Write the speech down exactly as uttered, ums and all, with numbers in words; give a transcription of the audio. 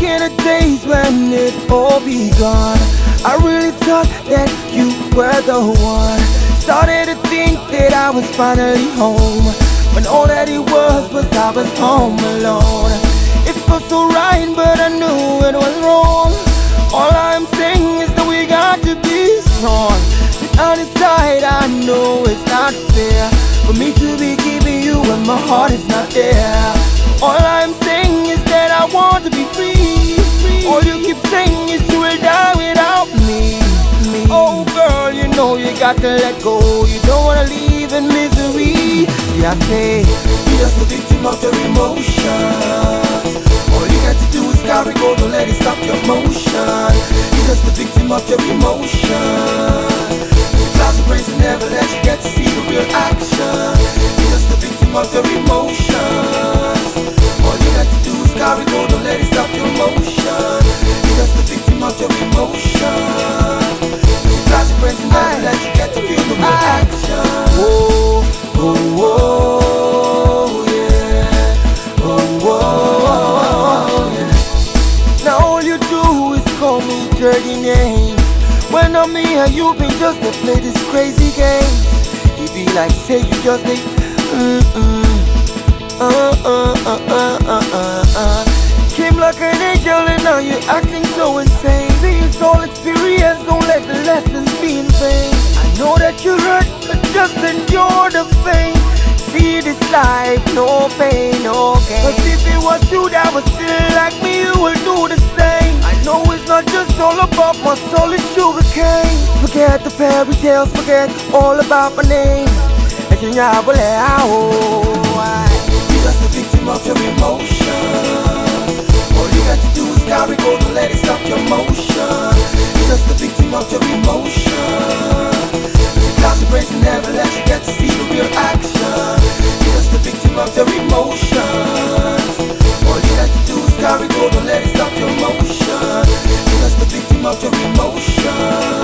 in the days when it all begun, I really thought that you were the one. Started to think that I was finally home, when all that it was was I was home alone. It felt so right, but I knew it was wrong. All I'm saying is that we got to be strong. On the side, I know it's not fair for me to be giving you when my heart is not there. All I'm saying is that I want to be free. All you keep saying is you will die without me. Oh girl, you know you got to let go. You don't wanna live in misery. Yeah, I say you're just a victim of your emotions. All you got to do is carry go, don't let it stop your motion. You're just a victim of your emotions. Clouds of praise and never let you get to see the real action. You're just a victim of your emotions. All you got to do is carry go, don't let it stop your motion. You're just a victim of your emotions. Clouds of praise and never let you get to feel the real action. Oh, oh, oh, yeah. Oh, oh, oh, yeah. Now all you do is call me dirty names. When I'm here, you been just to play this crazy game. You be like, say you just like, mm-mm. Uh, uh, uh, uh, uh, uh, uh. Came like an angel and now you're acting so insane. See, it's all experience, don't let the lessons be in vain. I know that you hurt, but just endure the pain. See this life, no pain, no gain. But if it was you that was feeling like me, you will do the same. I know it's not just all about my soul, it's sugar cane. Forget the fairy tales, forget all about my name. You're just a victim of your emotions. All you got to do is carry go, don't let it stop your motion. You're just a victim of your emotions. The clouds of praise and never let you get to see the real action. You're just a victim of your emotions. All you got to do is carry go, don't let it stop your motion. You're just a victim of your emotions.